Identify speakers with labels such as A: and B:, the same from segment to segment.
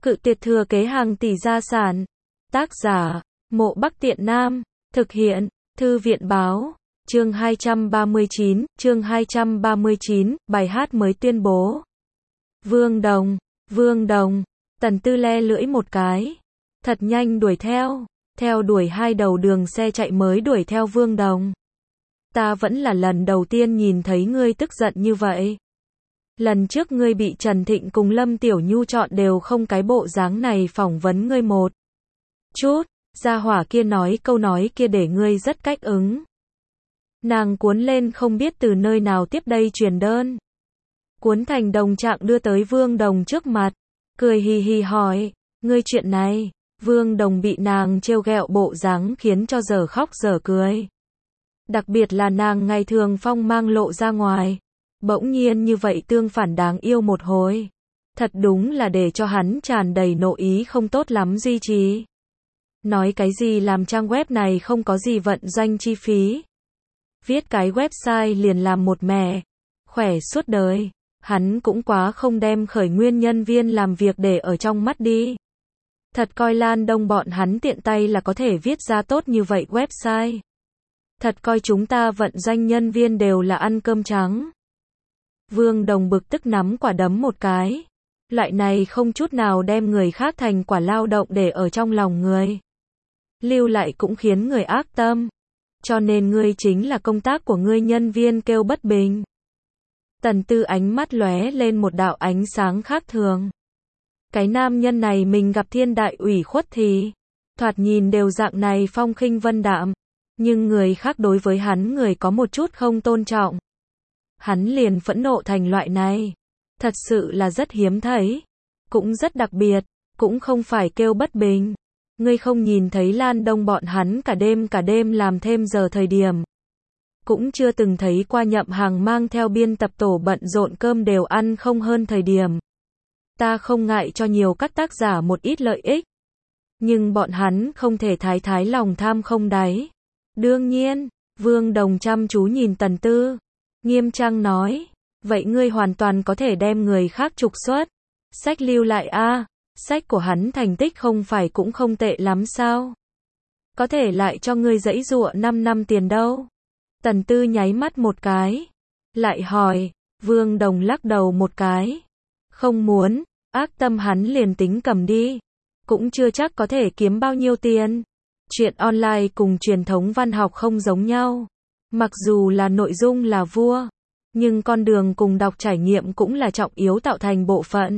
A: Cự tuyệt thừa kế hàng tỷ gia sản. Tác giả, Mộ Bắc Tiện Nam. Thực hiện, Thư viện báo. Chương 239, bài hát mới tuyên bố. Vương Đồng, Tần Tư le lưỡi một cái. Thật nhanh đuổi theo đuổi hai đầu đường xe chạy mới đuổi theo Vương Đồng. Ta vẫn là lần đầu tiên nhìn thấy ngươi tức giận như vậy. Lần trước ngươi bị Trần Thịnh cùng Lâm Tiểu Nhu chọn đều không cái bộ dáng này phỏng vấn ngươi một chút, gia hỏa kia nói câu nói kia để ngươi rất cách ứng. Nàng cuốn lên không biết từ nơi nào tiếp đây truyền đơn. Cuốn thành đồng trạng đưa tới Vương Đồng trước mặt, cười hì hì hỏi, ngươi chuyện này, Vương Đồng bị nàng trêu ghẹo bộ dáng khiến cho giờ khóc giờ cười. Đặc biệt là nàng ngày thường phong mang lộ ra ngoài, bỗng nhiên như vậy tương phản đáng yêu một hồi. Thật đúng là để cho hắn tràn đầy nội ý không tốt lắm duy trì. Nói cái gì làm trang web này không có gì vận doanh chi phí. Viết cái website liền làm một mẻ, khỏe suốt đời. Hắn cũng quá không đem khởi nguyên nhân viên làm việc để ở trong mắt đi. Thật coi Lan Đông bọn hắn tiện tay là có thể viết ra tốt như vậy website. Thật coi chúng ta vận doanh nhân viên đều là ăn cơm trắng. Vương Đồng bực tức nắm quả đấm một cái. Loại này không chút nào đem người khác thành quả lao động để ở trong lòng người. Lưu lại cũng khiến người ác tâm. Cho nên ngươi chính là công tác của ngươi nhân viên kêu bất bình. Tần Tư ánh mắt lóe lên một đạo ánh sáng khác thường. Cái nam nhân này mình gặp thiên đại ủy khuất thì, thoạt nhìn đều dạng này phong khinh vân đạm, nhưng người khác đối với hắn người có một chút không tôn trọng. Hắn liền phẫn nộ thành loại này. Thật sự là rất hiếm thấy, cũng rất đặc biệt, cũng không phải kêu bất bình. Ngươi không nhìn thấy Lan Đông bọn hắn cả đêm làm thêm giờ thời điểm. Cũng chưa từng thấy qua Nhậm Hàng mang theo biên tập tổ bận rộn cơm đều ăn không hơn thời điểm. Ta không ngại cho nhiều các tác giả một ít lợi ích. Nhưng bọn hắn không thể thái lòng tham không đáy. Đương nhiên, Vương Đồng chăm chú nhìn Tần Tư. Nghiêm trang nói, vậy ngươi hoàn toàn có thể đem người khác trục xuất. Sách lưu lại a, sách của hắn thành tích không phải cũng không tệ lắm sao? Có thể lại cho ngươi dãy dụa 5 năm tiền đâu. Tần Tư nháy mắt một cái. Lại hỏi, Vương Đồng lắc đầu một cái. Không muốn, ác tâm hắn liền tính cầm đi. Cũng chưa chắc có thể kiếm bao nhiêu tiền. Chuyện online cùng truyền thống văn học không giống nhau. Mặc dù là nội dung là vua, nhưng con đường cùng đọc trải nghiệm cũng là trọng yếu tạo thành bộ phận.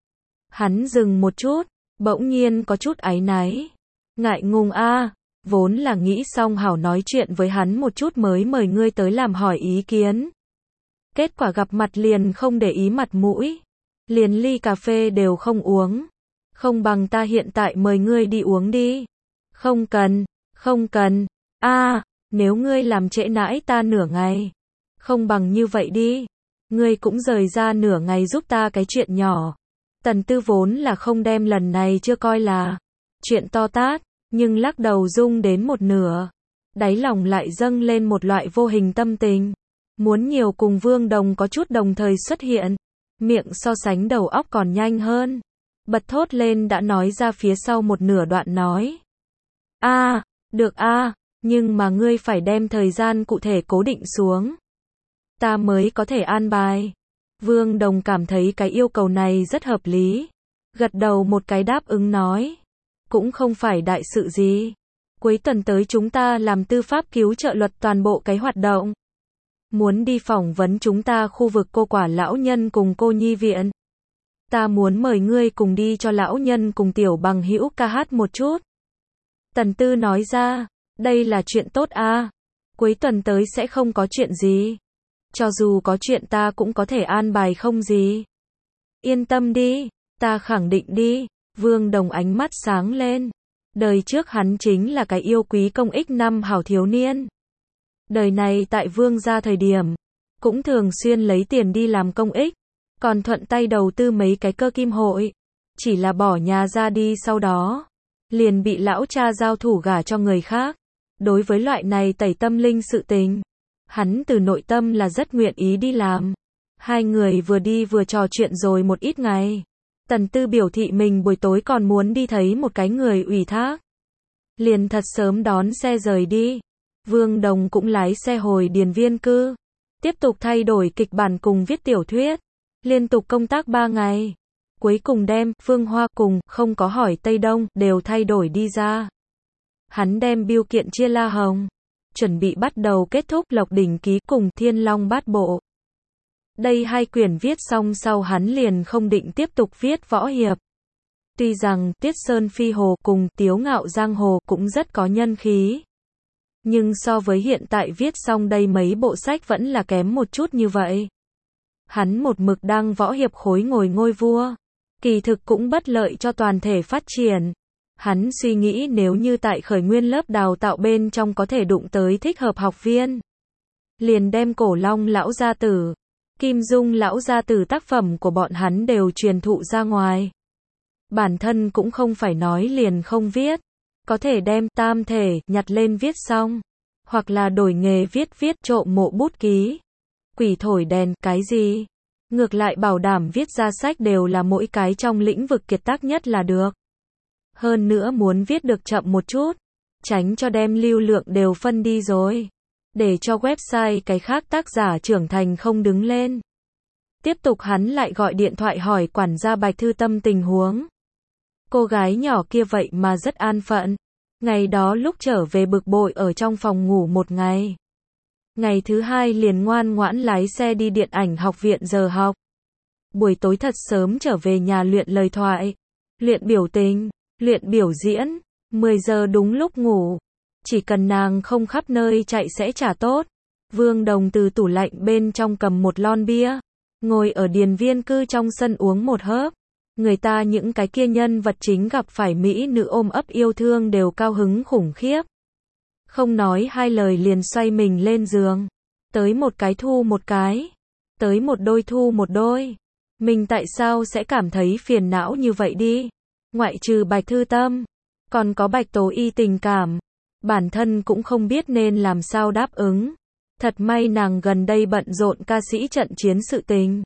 A: Hắn dừng một chút, bỗng nhiên có chút áy náy. Ngại ngùng a, vốn là nghĩ xong hảo nói chuyện với hắn một chút mới mời ngươi tới làm hỏi ý kiến. Kết quả gặp mặt liền không để ý mặt mũi, liền ly cà phê đều không uống. Không bằng ta hiện tại mời ngươi đi uống đi. Không cần, nếu ngươi làm trễ nãi ta nửa ngày. Không bằng như vậy đi, ngươi cũng rời ra nửa ngày giúp ta cái chuyện nhỏ. Tần Tư vốn là không đem lần này chưa coi là chuyện to tát, nhưng lắc đầu rung đến một nửa. Đáy lòng lại dâng lên một loại vô hình tâm tình. Muốn nhiều cùng Vương Đồng có chút đồng thời xuất hiện. Miệng so sánh đầu óc còn nhanh hơn. Bật thốt lên đã nói ra phía sau một nửa đoạn nói. Được nhưng mà ngươi phải đem thời gian cụ thể cố định xuống. Ta mới có thể an bài. Vương Đồng cảm thấy cái yêu cầu này rất hợp lý. Gật đầu một cái đáp ứng nói. Cũng không phải đại sự gì. Cuối tuần tới chúng ta làm tư pháp cứu trợ luật toàn bộ cái hoạt động. Muốn đi phỏng vấn chúng ta khu vực cô quả lão nhân cùng cô nhi viện. Ta muốn mời ngươi cùng đi cho lão nhân cùng tiểu bằng hữu ca hát một chút. Tần Tư nói ra, đây là chuyện tốt cuối tuần tới sẽ không có chuyện gì. Cho dù có chuyện ta cũng có thể an bài không gì. Yên tâm đi, ta khẳng định đi. Vương Đồng ánh mắt sáng lên. Đời trước hắn chính là cái yêu quý công ích năm hảo thiếu niên. Đời này tại Vương gia thời điểm, cũng thường xuyên lấy tiền đi làm công ích, còn thuận tay đầu tư mấy cái cơ kim hội. Chỉ là bỏ nhà ra đi sau đó, liền bị lão cha giao thủ gả cho người khác. Đối với loại này tẩy tâm linh sự tình, hắn từ nội tâm là rất nguyện ý đi làm. Hai người vừa đi vừa trò chuyện rồi một ít ngày. Tần Tư biểu thị mình buổi tối còn muốn đi thấy một cái người ủy thác. Liền thật sớm đón xe rời đi. Vương Đồng cũng lái xe hồi Điền Viên Cư. Tiếp tục thay đổi kịch bản cùng viết tiểu thuyết. Liên tục công tác 3 ngày. Cuối cùng đem Phương Hoa cùng không có hỏi Tây Đông đều thay đổi đi ra. Hắn đem bưu kiện chia La Hồng. Chuẩn bị bắt đầu kết thúc Lộc Đỉnh Ký cùng Thiên Long Bát Bộ. Đây 2 quyển viết xong sau hắn liền không định tiếp tục viết võ hiệp. Tuy rằng Tiết Sơn Phi Hồ cùng Tiếu Ngạo Giang Hồ cũng rất có nhân khí. Nhưng so với hiện tại viết xong đây mấy bộ sách vẫn là kém một chút như vậy. Hắn một mực đăng võ hiệp khối ngồi ngôi vua. Kỳ thực cũng bất lợi cho toàn thể phát triển. Hắn suy nghĩ nếu như tại khởi nguyên lớp đào tạo bên trong có thể đụng tới thích hợp học viên. Liền đem Cổ Long lão gia tử, Kim Dung lão gia tử tác phẩm của bọn hắn đều truyền thụ ra ngoài. Bản thân cũng không phải nói liền không viết. Có thể đem tam thể nhặt lên viết xong. Hoặc là đổi nghề viết trộm mộ bút ký. Quỷ thổi đèn, cái gì? Ngược lại bảo đảm viết ra sách đều là mỗi cái trong lĩnh vực kiệt tác nhất là được. Hơn nữa muốn viết được chậm một chút. Tránh cho đem lưu lượng đều phân đi rồi. Để cho website cái khác tác giả trưởng thành không đứng lên. Tiếp tục hắn lại gọi điện thoại hỏi quản gia Bạch Thư Tâm tình huống. Cô gái nhỏ kia vậy mà rất an phận. Ngày đó lúc trở về bực bội ở trong phòng ngủ một ngày. Ngày thứ 2 liền ngoan ngoãn lái xe đi điện ảnh học viện giờ học. Buổi tối thật sớm trở về nhà luyện lời thoại, luyện biểu tình, luyện biểu diễn. 10 giờ đúng lúc ngủ. Chỉ cần nàng không khắp nơi chạy sẽ trả tốt. Vương Đồng từ tủ lạnh bên trong cầm một lon bia. Ngồi ở Điền Viên Cư trong sân uống một hớp. Người ta những cái kia nhân vật chính gặp phải mỹ nữ ôm ấp yêu thương đều cao hứng khủng khiếp. Không nói 2 lời liền xoay mình lên giường. Tới một cái thu một cái. Tới một đôi thu một đôi. Mình tại sao sẽ cảm thấy phiền não như vậy đi? Ngoại trừ Bạch Thư Tâm. Còn có Bạch Tố Y tình cảm. Bản thân cũng không biết nên làm sao đáp ứng. Thật may nàng gần đây bận rộn ca sĩ trận chiến sự tình.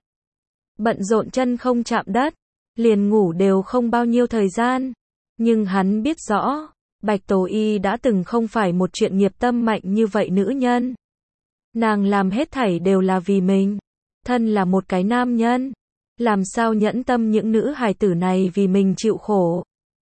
A: Bận rộn chân không chạm đất. Liền ngủ đều không bao nhiêu thời gian. Nhưng hắn biết rõ, Bạch Tố Y đã từng không phải một chuyện nghiệp tâm mạnh như vậy nữ nhân. Nàng làm hết thảy đều là vì mình. Thân là một cái nam nhân. Làm sao nhẫn tâm những nữ hài tử này vì mình chịu khổ.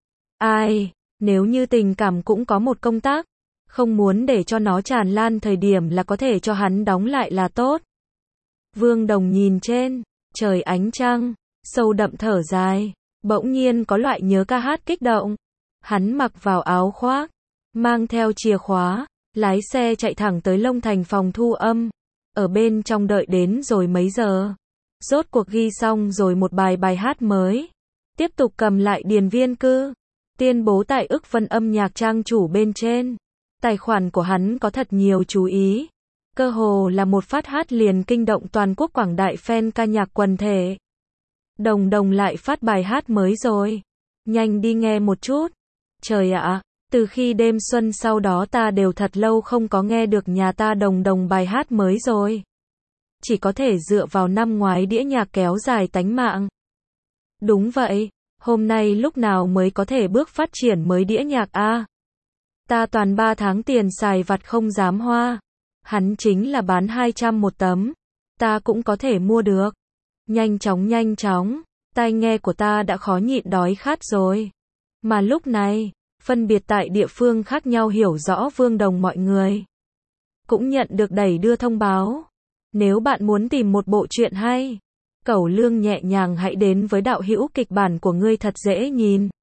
A: Ai, nếu như tình cảm cũng có một công tác. Không muốn để cho nó tràn lan thời điểm là có thể cho hắn đóng lại là tốt. Vương Đồng nhìn trên, trời ánh trăng. Sâu đậm thở dài, bỗng nhiên có loại nhớ ca hát kích động. Hắn mặc vào áo khoác, mang theo chìa khóa, lái xe chạy thẳng tới Long Thành phòng thu âm. Ở bên trong đợi đến rồi mấy giờ. Rốt cuộc ghi xong rồi một bài hát mới. Tiếp tục cầm lại Điền Viên Cư. Tuyên bố tại ức vân âm nhạc trang chủ bên trên. Tài khoản của hắn có thật nhiều chú ý. Cơ hồ là một phát hát liền kinh động toàn quốc quảng đại fan ca nhạc quần thể. Đồng Đồng lại phát bài hát mới rồi. Nhanh đi nghe một chút. Trời ạ, từ khi đêm xuân sau đó ta đều thật lâu không có nghe được nhà ta Đồng Đồng bài hát mới rồi. Chỉ có thể dựa vào năm ngoái đĩa nhạc kéo dài tánh mạng. Đúng vậy, hôm nay lúc nào mới có thể bước phát triển mới đĩa nhạc a? Ta toàn 3 tháng tiền xài vặt không dám hoa. Hắn chính là bán 200 một tấm. Ta cũng có thể mua được. Nhanh chóng, tai nghe của ta đã khó nhịn đói khát rồi. Mà lúc này, phân biệt tại địa phương khác nhau hiểu rõ Vương Đồng mọi người. Cũng nhận được đẩy đưa thông báo. Nếu bạn muốn tìm một bộ truyện hay, Cẩu Lương nhẹ nhàng hãy đến với đạo hữu kịch bản của ngươi thật dễ nhìn.